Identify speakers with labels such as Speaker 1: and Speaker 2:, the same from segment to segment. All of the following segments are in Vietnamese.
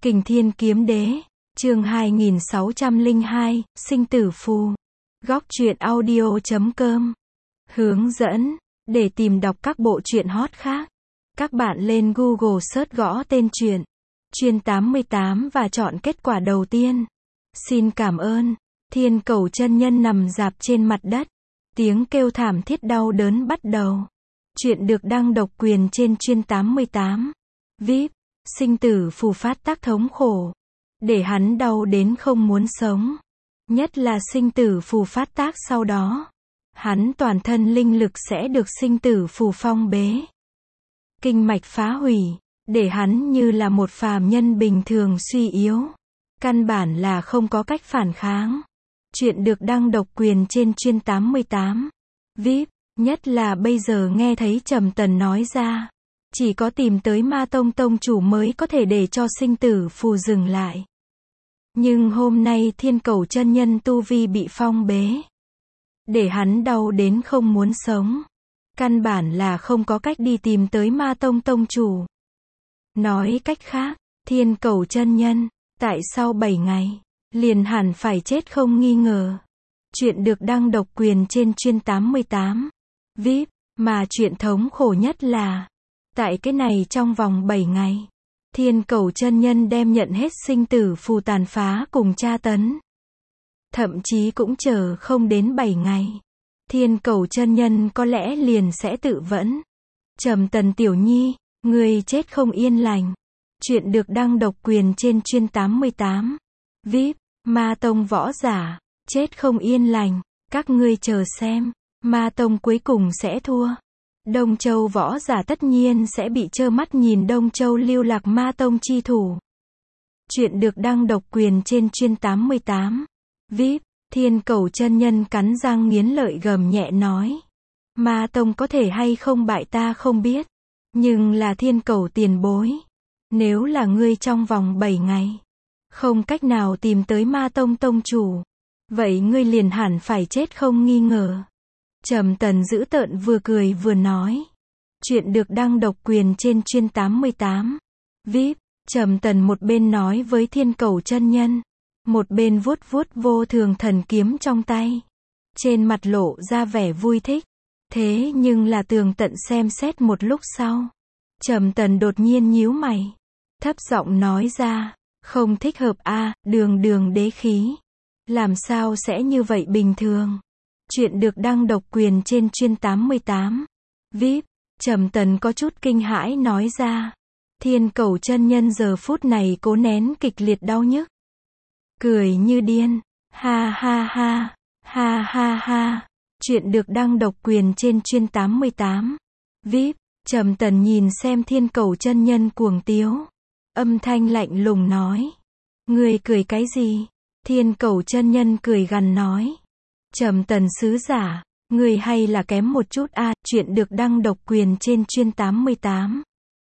Speaker 1: Kình Thiên Kiếm Đế, chương 2602, Sinh Tử Phù. Góc truyện audio.com. Hướng dẫn, để tìm đọc các bộ truyện hot khác, các bạn lên Google search gõ tên truyện, Chuyên 88 và chọn kết quả đầu tiên. Xin cảm ơn. Thiên Cầu chân nhân nằm rạp trên mặt đất. Tiếng kêu thảm thiết đau đớn bắt đầu. Chuyện được đăng độc quyền trên Chuyên 88. VIP, sinh tử phù phát tác thống khổ. Để hắn đau đến không muốn sống. Nhất là sinh tử phù phát tác sau đó. Hắn toàn thân linh lực sẽ được sinh tử phù phong bế. Kinh mạch phá hủy. Để hắn như là một phàm nhân bình thường suy yếu. Căn bản là không có cách phản kháng. Chuyện được đăng độc quyền trên Chuyên 88. VIP, nhất là bây giờ nghe thấy Trầm Tần nói ra. Chỉ có tìm tới Ma Tông Tông chủ mới có thể để cho sinh tử phù dừng lại. Nhưng hôm nay Thiên Cầu chân nhân tu vi bị phong bế. Để hắn đau đến không muốn sống. Căn bản là không có cách đi tìm tới Ma Tông Tông chủ. Nói cách khác, Thiên Cầu chân nhân, tại sau 7 ngày, liền hẳn phải chết không nghi ngờ. Chuyện được đăng độc quyền trên Chuyên 88. VIP, mà chuyện thống khổ nhất là, tại cái này trong vòng 7 ngày, Thiên Cầu chân nhân đem nhận hết sinh tử phù tàn phá cùng tra tấn. Thậm chí cũng chờ không đến 7 ngày. Thiên Cầu chân nhân có lẽ liền sẽ tự vẫn. Trầm Tần tiểu nhi, người chết không yên lành. Chuyện được đăng độc quyền trên Chuyên 88. VIP, Ma Tông võ giả, chết không yên lành. Các ngươi chờ xem, Ma Tông cuối cùng sẽ thua. Đông Châu võ giả tất nhiên sẽ bị trơ mắt nhìn Đông Châu lưu lạc Ma Tông chi thủ. Chuyện được đăng độc quyền trên Chuyên 88. VIP, Thiên Cầu chân nhân cắn răng nghiến lợi gầm nhẹ nói. Ma Tông có thể hay không bại ta không biết. Nhưng là Thiên Cầu tiền bối. Nếu là ngươi trong vòng 7 ngày, không cách nào tìm tới Ma Tông Tông chủ, vậy ngươi liền hẳn phải chết không nghi ngờ. Trầm Tần dữ tợn vừa cười vừa nói. Chuyện được đăng độc quyền trên Chuyên 88. VIP, Trầm Tần một bên nói với Thiên Cầu chân nhân, một bên vuốt vuốt vô thường thần kiếm trong tay. Trên mặt lộ ra vẻ vui thích. Thế nhưng là tường tận xem xét một lúc sau, Trầm Tần đột nhiên nhíu mày, thấp giọng nói ra, không thích hợp a, đường đế khí. Làm sao sẽ như vậy bình thường? Chuyện được đăng độc quyền trên Chuyên 88. VIP, Trầm Tần có chút kinh hãi nói ra. Thiên Cầu chân nhân giờ phút này cố nén kịch liệt đau nhức. Cười như điên. Ha ha ha. Ha ha ha. Chuyện được đăng độc quyền trên Chuyên 88. VIP, Trầm Tần nhìn xem Thiên Cầu chân nhân cuồng tiếu. Âm thanh lạnh lùng nói. Người cười cái gì? Thiên Cầu chân nhân cười gằn nói. Trầm Tần sứ giả, người hay là kém một chút a. Chuyện được đăng độc quyền trên Chuyên 88.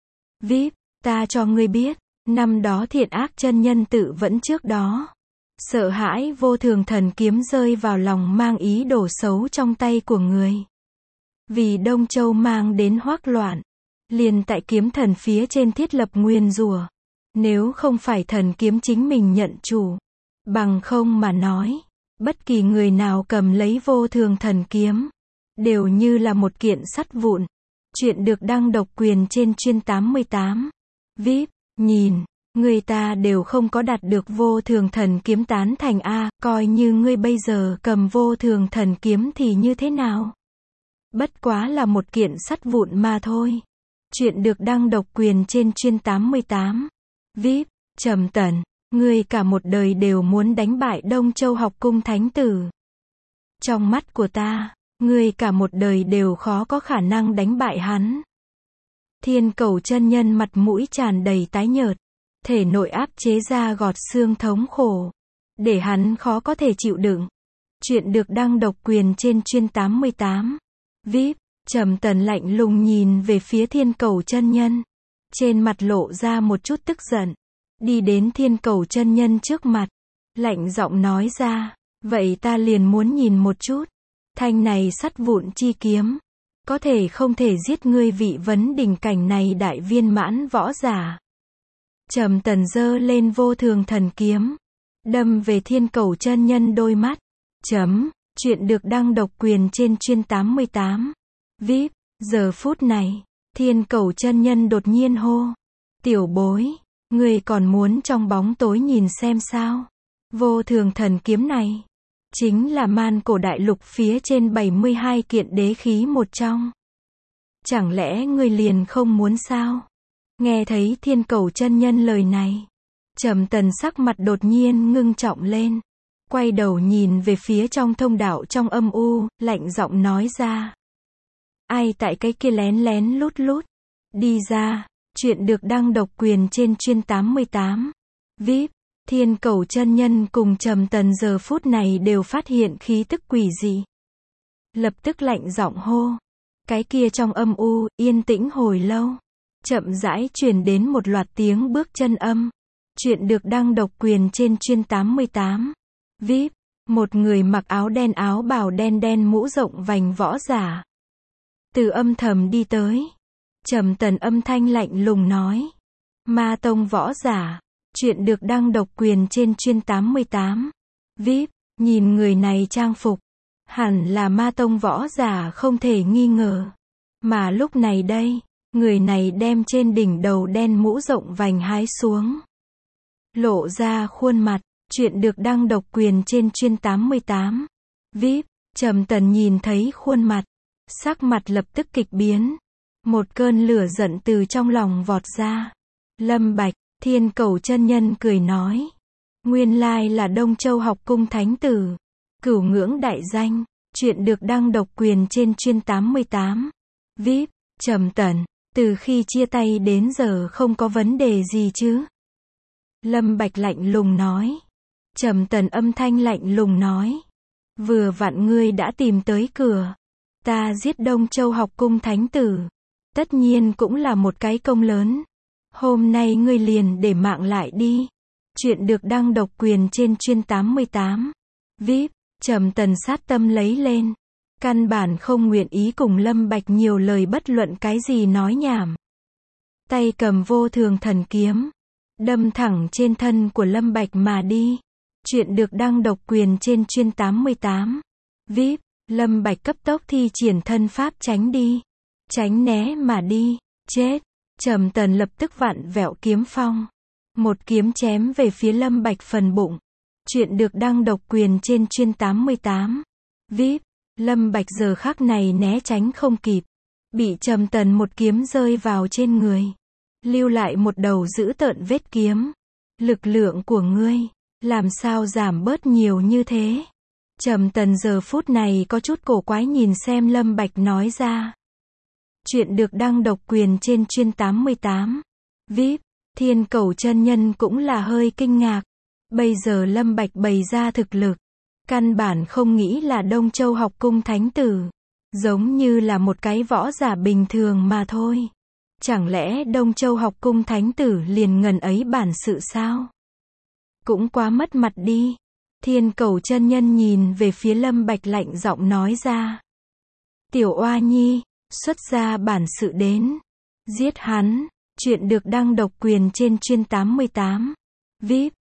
Speaker 1: VIP, ta cho ngươi biết, năm đó Thiện Ác chân nhân tự vẫn trước đó. Sợ hãi vô thường thần kiếm rơi vào lòng mang ý đồ xấu trong tay của người. Vì Đông Châu mang đến hoắc loạn, liền tại kiếm thần phía trên thiết lập nguyền rủa. Nếu không phải thần kiếm chính mình nhận chủ, bằng không mà nói, bất kỳ người nào cầm lấy vô thường thần kiếm, đều như là một kiện sắt vụn. Chuyện được đăng độc quyền trên Chuyên 88. VIP, nhìn, người ta đều không có đạt được vô thường thần kiếm tán thành a, coi như ngươi bây giờ cầm vô thường thần kiếm thì như thế nào? Bất quá là một kiện sắt vụn mà thôi. Chuyện được đăng độc quyền trên Chuyên 88. VIP, Trầm Tần, ngươi cả một đời đều muốn đánh bại Đông Châu học cung thánh tử. Trong mắt của ta, ngươi cả một đời đều khó có khả năng đánh bại hắn. Thiên Cầu chân nhân mặt mũi tràn đầy tái nhợt, thể nội áp chế ra gọt xương thống khổ, để hắn khó có thể chịu đựng. Chuyện được đăng độc quyền trên Chuyên 88. VIP, Trầm Tần lạnh lùng nhìn về phía Thiên Cầu chân nhân, trên mặt lộ ra một chút tức giận, đi đến Thiên Cầu chân nhân trước mặt, lạnh giọng nói ra, vậy ta liền muốn nhìn một chút, thanh này sắt vụn chi kiếm, có thể không thể giết ngươi vị vấn đỉnh cảnh này đại viên mãn võ giả. Trầm Tần giơ lên Vô Thường Thần Kiếm, đâm về Thiên Cẩu chân nhân đôi mắt. Chuyện được đăng độc quyền trên chuyên 88. VIP. Giờ phút này, Thiên Cẩu chân nhân đột nhiên hô. Tiểu bối, ngươi còn muốn trong bóng tối nhìn xem sao? Vô Thường Thần Kiếm này, chính là man cổ đại lục phía trên 72 kiện đế khí một trong. Chẳng lẽ ngươi liền không muốn sao? Nghe thấy Thiên Cẩu chân nhân lời này, Trầm Tần sắc mặt đột nhiên ngưng trọng lên. Quay đầu nhìn về phía trong thông đạo trong âm u, lạnh giọng nói ra. Ai tại cái kia lén lén lút lút? Đi ra. Chuyện được đăng độc quyền trên chuyên 88. VIP. Thiên Cẩu chân nhân cùng Trầm Tần giờ phút này đều phát hiện khí tức quỷ dị. Lập tức lạnh giọng hô. Cái kia trong âm u, yên tĩnh hồi lâu. Chậm rãi truyền đến một loạt tiếng bước chân âm. Chuyện được đăng độc quyền trên chuyên 88. VIP. Một người mặc áo đen áo bào đen đen mũ rộng vành võ giả. Từ âm thầm đi tới. Trầm Tần âm thanh lạnh lùng nói. Ma tông võ giả. Chuyện được đăng độc quyền trên chuyên 88. VIP. Nhìn người này trang phục. Hẳn là ma tông võ giả không thể nghi ngờ. Mà lúc này đây, người này đem trên đỉnh đầu đen mũ rộng vành hái xuống. Lộ ra khuôn mặt. Chuyện được đăng độc quyền trên chuyên 88. VIP. Trầm Tần nhìn thấy khuôn mặt. Sắc mặt lập tức kịch biến. Một cơn lửa giận từ trong lòng vọt ra. Lâm Bạch. Thiên Cẩu chân nhân cười nói. Nguyên lai là Đông Châu học cung thánh tử. Cửu ngưỡng đại danh. Chuyện được đăng độc quyền trên chuyên 88. VIP. Trầm Tần. Từ khi chia tay đến giờ không có vấn đề gì chứ? Lâm Bạch lạnh lùng nói. Trầm Tần âm thanh lạnh lùng nói. Vừa vặn ngươi đã tìm tới cửa. Ta giết Đông Châu học cung thánh tử. Tất nhiên cũng là một cái công lớn. Hôm nay ngươi liền để mạng lại đi. Chuyện được đăng độc quyền trên chuyên 88. VIP. Trầm Tần sát tâm lấy lên. Căn bản không nguyện ý cùng Lâm Bạch nhiều lời bất luận cái gì nói nhảm. Tay cầm Vô Thường Thần Kiếm. Đâm thẳng trên thân của Lâm Bạch mà đi. Chuyện được đăng độc quyền trên chuyên 88. VIP. Lâm Bạch cấp tốc thi triển thân pháp tránh đi. Tránh né mà đi. Chết. Trầm Tần lập tức vặn vẹo kiếm phong. Một kiếm chém về phía Lâm Bạch phần bụng. Chuyện được đăng độc quyền trên chuyên 88. VIP. Lâm Bạch giờ khắc này né tránh không kịp. Bị Trầm Tần một kiếm rơi vào trên người. Lưu lại một đầu dữ tợn vết kiếm. Lực lượng của ngươi, làm sao giảm bớt nhiều như thế? Trầm Tần giờ phút này có chút cổ quái nhìn xem Lâm Bạch nói ra. Chuyện được đăng độc quyền trên chuyên 88. VIP. Thiên Cẩu chân nhân cũng là hơi kinh ngạc. Bây giờ Lâm Bạch bày ra thực lực. Căn bản không nghĩ là Đông Châu học cung thánh tử. Giống như là một cái võ giả bình thường mà thôi. Chẳng lẽ Đông Châu học cung thánh tử liền ngần ấy bản sự sao? Cũng quá mất mặt đi. Thiên Cẩu chân nhân nhìn về phía Lâm Bạch lạnh giọng nói ra. Tiểu oa nhi, xuất ra bản sự đến. Giết hắn. Chuyện được đăng độc quyền trên chuyên 88. VIP.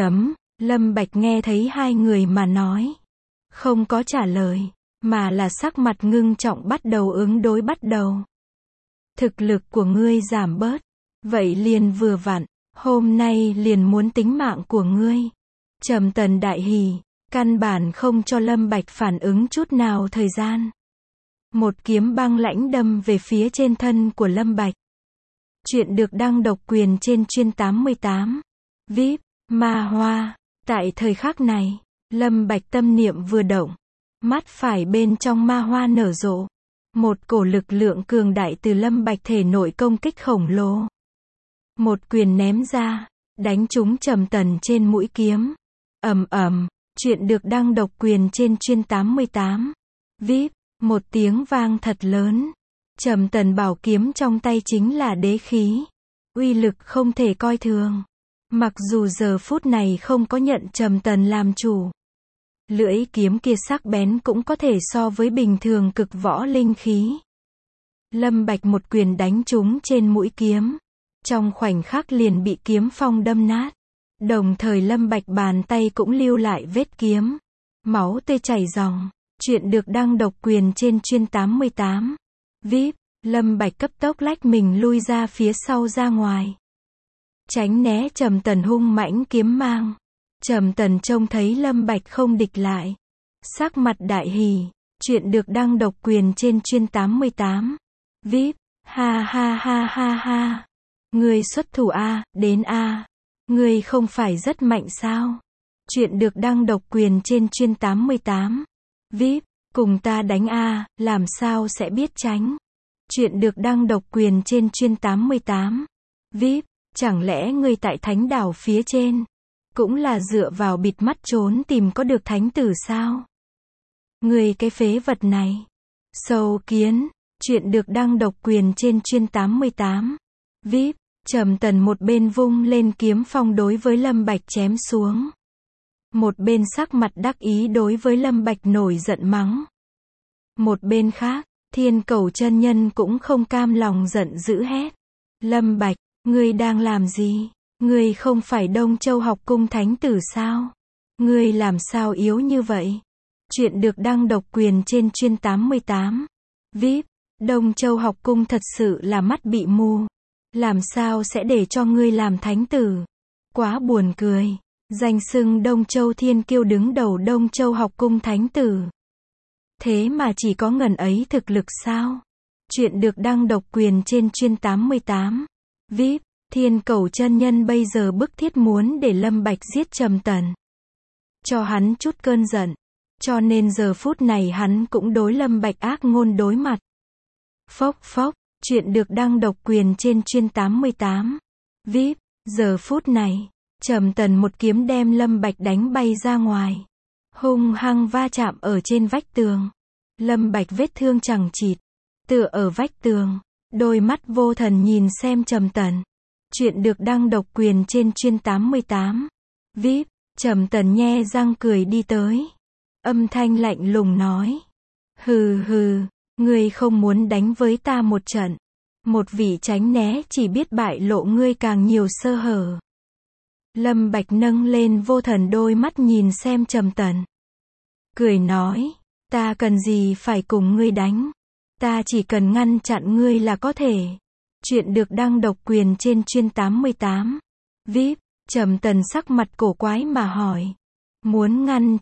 Speaker 1: Lâm Bạch nghe thấy hai người mà nói. Không có trả lời, mà là sắc mặt ngưng trọng bắt đầu ứng đối bắt đầu. Thực lực của ngươi giảm bớt. Vậy liền vừa vặn. Hôm nay liền muốn tính mạng của ngươi. Trầm Tần đại hỉ. Căn bản không cho Lâm Bạch phản ứng chút nào thời gian. Một kiếm băng lãnh đâm về phía trên thân của Lâm Bạch. Chuyện được đăng độc quyền trên chuyên 88. VIP. Ma hoa. Tại thời khắc này, Lâm Bạch tâm niệm vừa động. Mắt phải bên trong ma hoa nở rộ. Một cổ lực lượng cường đại từ Lâm Bạch thể nội công kích khổng lồ. Một quyền ném ra, đánh trúng Trầm Tần trên mũi kiếm. Ầm ầm. Chuyện được đăng độc quyền trên chuyên 88. VIP. Một tiếng vang thật lớn. Trầm Tần bảo kiếm trong tay chính là đế khí. Uy lực không thể coi thường. Mặc dù giờ phút này không có nhận Trầm Tần làm chủ. Lưỡi kiếm kia sắc bén cũng có thể so với bình thường cực võ linh khí. Lâm Bạch một quyền đánh trúng trên mũi kiếm. trong khoảnh khắc liền bị kiếm phong đâm nát. Đồng thời Lâm Bạch bàn tay cũng lưu lại vết kiếm. Máu tươi chảy ròng. Chuyện được đăng độc quyền trên chuyên 88. VIP, Lâm Bạch cấp tốc lách mình lui ra phía sau ra ngoài. Tránh né Trầm Tần hung mãnh kiếm mang. Trầm Tần trông thấy Lâm Bạch không địch lại. Sắc mặt đại hỉ. Chuyện được đăng độc quyền trên chuyên 88. VIP, ha ha ha ha ha. Ngươi xuất thủ a, đến a. Ngươi không phải rất mạnh sao? Chuyện được đăng độc quyền trên chuyên 88. VIP, cùng ta đánh a, làm sao sẽ biết tránh? Chuyện được đăng độc quyền trên chuyên 88. VIP, chẳng lẽ ngươi tại thánh đảo phía trên, cũng là dựa vào bịt mắt trốn tìm có được thánh tử sao? Ngươi cái phế vật này. Sâu kiến, chuyện được đăng độc quyền trên chuyên 88. VIP, Trầm Tần một bên vung lên kiếm phong đối với Lâm Bạch chém xuống. Một bên sắc mặt đắc ý đối với Lâm Bạch nổi giận mắng. Một bên khác, Thiên Cẩu chân nhân cũng không cam lòng giận dữ hét. Lâm Bạch, ngươi đang làm gì? Ngươi không phải Đông Châu học cung thánh tử sao? Ngươi làm sao yếu như vậy? Chuyện được đăng độc quyền trên chuyên 88. VIP, Đông Châu học cung thật sự là mắt bị mù. Làm sao sẽ để cho ngươi làm thánh tử? Quá buồn cười. Danh xưng Đông Châu thiên kiêu đứng đầu Đông Châu học cung thánh tử. Thế mà chỉ có ngần ấy thực lực sao? Chuyện được đăng độc quyền trên chuyên 88. VIP, Thiên Cẩu chân nhân bây giờ bức thiết muốn để Lâm Bạch giết Trầm Tần. Cho hắn chút cơn giận. Cho nên giờ phút này hắn cũng đối Lâm Bạch ác ngôn đối mặt. Phốc phốc, chuyện được đăng độc quyền trên chuyên 88. VIP, giờ phút này, Trầm Tần một kiếm đem Lâm Bạch đánh bay ra ngoài. Hung hăng va chạm ở trên vách tường. Lâm Bạch vết thương chằng chịt, tựa ở vách tường, đôi mắt vô thần nhìn xem Trầm Tần. Chuyện được đăng độc quyền trên chuyên 88. VIP, Trầm Tần nhe răng cười đi tới. Âm thanh lạnh lùng nói. Hừ hừ, ngươi không muốn đánh với ta một trận. Một vị tránh né chỉ biết bại lộ ngươi càng nhiều sơ hở. Lâm Bạch nâng lên vô thần đôi mắt nhìn xem Trầm Tần. Cười nói, ta cần gì phải cùng ngươi đánh. Ta chỉ cần ngăn chặn ngươi là có thể. Chuyện được đăng độc quyền trên chuyên 88. VIP, Trầm Tần sắc mặt cổ quái mà hỏi. Muốn ngăn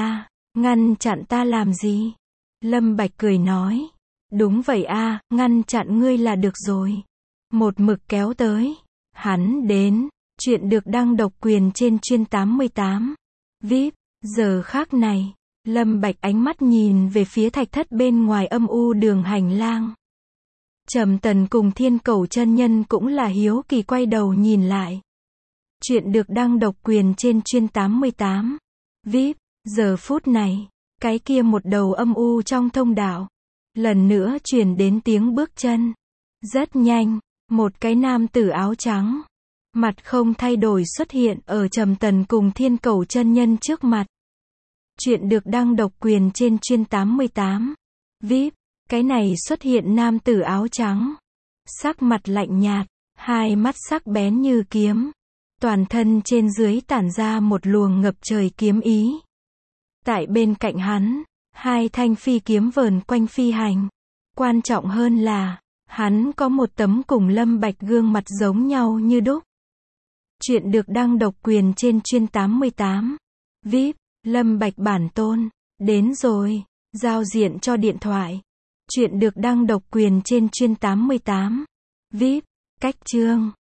Speaker 1: chặn ta làm gì? Lâm Bạch cười nói. Đúng vậy a, ngăn chặn ngươi là được rồi. Một mực kéo tới. Hắn đến. Chuyện được đăng độc quyền trên chuyên 88. VIP, giờ khác này, Lâm Bạch ánh mắt nhìn về phía thạch thất bên ngoài âm u đường hành lang. Trầm Tần cùng Thiên Cẩu chân nhân cũng là hiếu kỳ quay đầu nhìn lại. Chuyện được đăng độc quyền trên chuyên 88. VIP, giờ phút này, cái kia một đầu âm u trong thông đạo. Lần nữa truyền đến tiếng bước chân. Rất nhanh, một cái nam tử áo trắng, mặt không thay đổi xuất hiện ở Trầm Tần cùng Thiên Cẩu chân nhân trước mặt. Chuyện được đăng độc quyền trên chuyên 88. VIP, cái này xuất hiện nam tử áo trắng. Sắc mặt lạnh nhạt, hai mắt sắc bén như kiếm. Toàn thân trên dưới tản ra một luồng ngập trời kiếm ý. Tại bên cạnh hắn, hai thanh phi kiếm vờn quanh phi hành. Quan trọng hơn là, hắn có một tấm cùng Lâm Bạch gương mặt giống nhau như đúc. Chuyện được đăng độc quyền trên chuyên 88. VIP, Lâm Bạch bản tôn, đến rồi, giao diện cho điện thoại. Chuyện được đăng độc quyền trên chuyên 88. VIP, cách chương.